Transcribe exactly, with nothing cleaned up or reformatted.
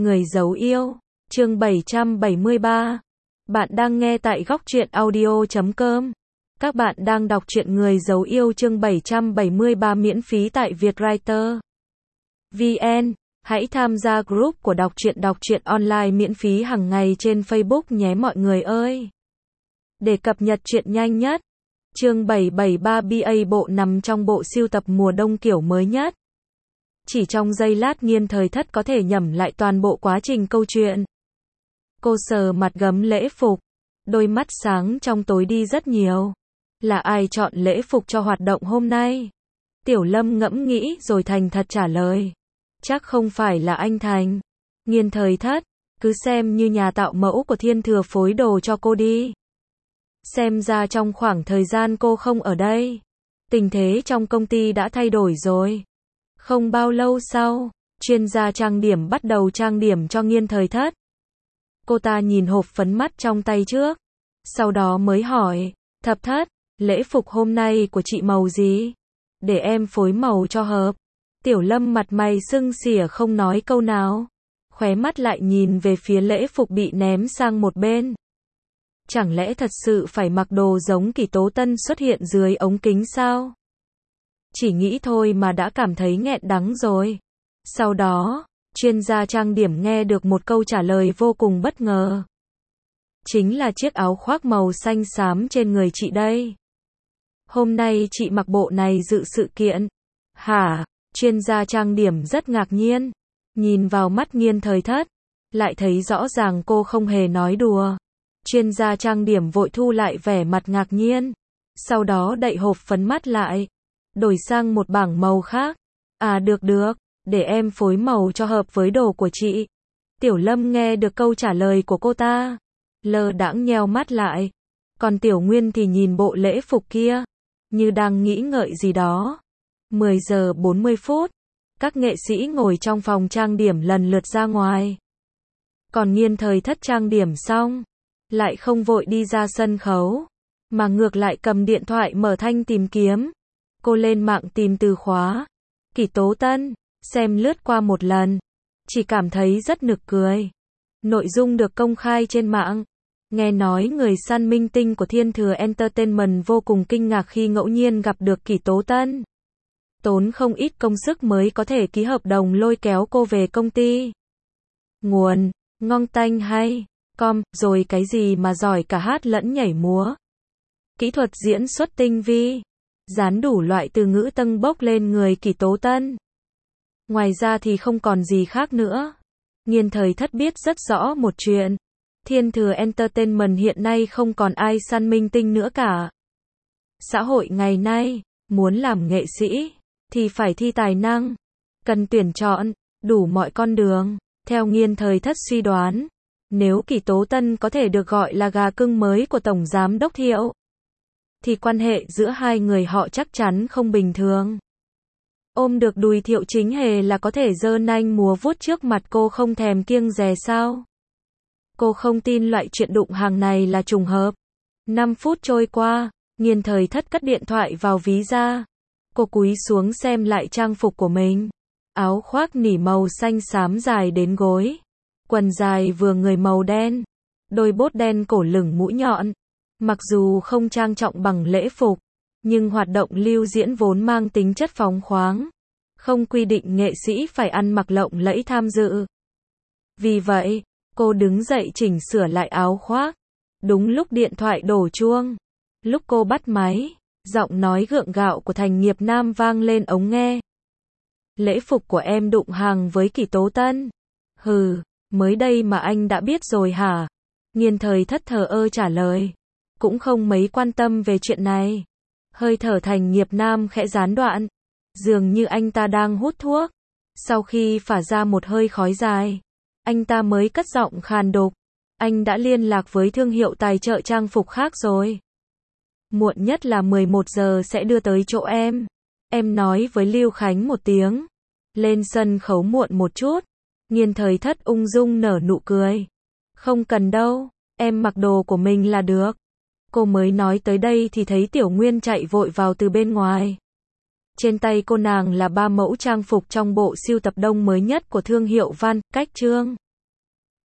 Người giấu yêu, chương bảy trăm bảy mươi ba. Bạn đang nghe tại góc truyện audio chấm com. Các bạn đang đọc truyện Người giấu yêu chương bảy trăm bảy mươi ba miễn phí tại Vietwriter vê en. Hãy tham gia group của đọc truyện đọc truyện online miễn phí hàng ngày trên Facebook nhé mọi người ơi. Để cập nhật truyện nhanh nhất, chương bảy trăm bảy mươi ba bê a bộ nằm trong bộ sưu tập mùa đông kiểu mới nhất. Chỉ trong giây lát Nghiên Thời Thất có thể nhẩm lại toàn bộ quá trình câu chuyện. Cô sờ mặt gấm lễ phục, đôi mắt sáng trong tối đi rất nhiều. Là ai chọn lễ phục cho hoạt động hôm nay? Tiểu Lâm ngẫm nghĩ rồi thành thật trả lời. Chắc không phải là anh Thành. Nghiên Thời Thất, cứ xem như nhà tạo mẫu của Thiên Thừa phối đồ cho cô đi. Xem ra trong khoảng thời gian cô không ở đây, tình thế trong công ty đã thay đổi rồi. Không bao lâu sau, chuyên gia trang điểm bắt đầu trang điểm cho Nghiên Thời Thất. Cô ta nhìn hộp phấn mắt trong tay trước, sau đó mới hỏi, Thập Thất, lễ phục hôm nay của chị màu gì? Để em phối màu cho hợp. Tiểu Lâm mặt mày sưng xỉa không nói câu nào, khóe mắt lại nhìn về phía lễ phục bị ném sang một bên. Chẳng lẽ thật sự phải mặc đồ giống Kỷ Tố Tân xuất hiện dưới ống kính sao? Chỉ nghĩ thôi mà đã cảm thấy nghẹn đắng rồi. Sau đó, chuyên gia trang điểm nghe được một câu trả lời vô cùng bất ngờ. Chính là chiếc áo khoác màu xanh xám trên người chị đây. Hôm nay chị mặc bộ này dự sự kiện. Hả? Chuyên gia trang điểm rất ngạc nhiên. Nhìn vào mắt Nghiên Thời Thất, lại thấy rõ ràng cô không hề nói đùa. Chuyên gia trang điểm vội thu lại vẻ mặt ngạc nhiên. Sau đó đậy hộp phấn mắt lại, đổi sang một bảng màu khác. À được được, để em phối màu cho hợp với đồ của chị. Tiểu Lâm nghe được câu trả lời của cô ta, lơ đãng nheo mắt lại. Còn Tiểu Nguyên thì nhìn bộ lễ phục kia, như đang nghĩ ngợi gì đó. mười giờ bốn mươi phút, các nghệ sĩ ngồi trong phòng trang điểm lần lượt ra ngoài. Còn Nghiên Thời Thất trang điểm xong, lại không vội đi ra sân khấu, mà ngược lại cầm điện thoại mở thanh tìm kiếm. Cô lên mạng tìm từ khóa Kỷ Tố Tân, xem lướt qua một lần, chỉ cảm thấy rất nực cười. Nội dung được công khai trên mạng. Nghe nói người săn minh tinh của Thiên Thừa Entertainment vô cùng kinh ngạc khi ngẫu nhiên gặp được Kỷ Tố Tân. Tốn không ít công sức mới có thể ký hợp đồng lôi kéo cô về công ty. Nguồn: ngon tanh hay com, rồi cái gì mà giỏi cả hát lẫn nhảy múa. Kỹ thuật diễn xuất tinh vi, dán đủ loại từ ngữ tâng bốc lên người Kỷ Tố Tân. Ngoài ra thì không còn gì khác nữa. Nghiên Thời Thất biết rất rõ một chuyện. Thiên Thừa Entertainment hiện nay không còn ai săn minh tinh nữa cả. Xã hội ngày nay, muốn làm nghệ sĩ, thì phải thi tài năng. Cần tuyển chọn, đủ mọi con đường. Theo Nghiên Thời Thất suy đoán, nếu Kỷ Tố Tân có thể được gọi là gà cưng mới của Tổng Giám Đốc Thiệu, thì quan hệ giữa hai người họ chắc chắn không bình thường. Ôm được đùi Thiệu Chính Hề là có thể giơ nanh múa vuốt trước mặt cô không thèm kiêng dè sao? Cô không tin loại chuyện đụng hàng này là trùng hợp. năm phút trôi qua, Nghiên Thời Thất cất điện thoại vào ví ra. Cô cúi xuống xem lại trang phục của mình. Áo khoác nỉ màu xanh xám dài đến gối, quần dài vừa người màu đen, đôi bốt đen cổ lửng mũi nhọn. Mặc dù không trang trọng bằng lễ phục, nhưng hoạt động lưu diễn vốn mang tính chất phóng khoáng, không quy định nghệ sĩ phải ăn mặc lộng lẫy tham dự. Vì vậy, cô đứng dậy chỉnh sửa lại áo khoác. Đúng lúc điện thoại đổ chuông, lúc cô bắt máy, giọng nói gượng gạo của Thành Nghiệp Nam vang lên ống nghe. Lễ phục của em đụng hàng với Kỷ Tố Tân. Hừ, mới đây mà anh đã biết rồi hả? Nghiên Thời Thất thờ ơ trả lời, cũng không mấy quan tâm về chuyện này. Hơi thở Thành Nghiệp Nam khẽ gián đoạn, dường như anh ta đang hút thuốc. Sau khi phả ra một hơi khói dài, anh ta mới cất giọng khàn đục, anh đã liên lạc với thương hiệu tài trợ trang phục khác rồi. Muộn nhất là mười một giờ sẽ đưa tới chỗ em. Em nói với Lưu Khánh một tiếng, lên sân khấu muộn một chút. Nghiên Thời Thất ung dung nở nụ cười. Không cần đâu, em mặc đồ của mình là được. Cô mới nói tới đây thì thấy Tiểu Nguyên chạy vội vào từ bên ngoài. Trên tay cô nàng là ba mẫu trang phục trong bộ sưu tập đông mới nhất của thương hiệu Van Cách Trương.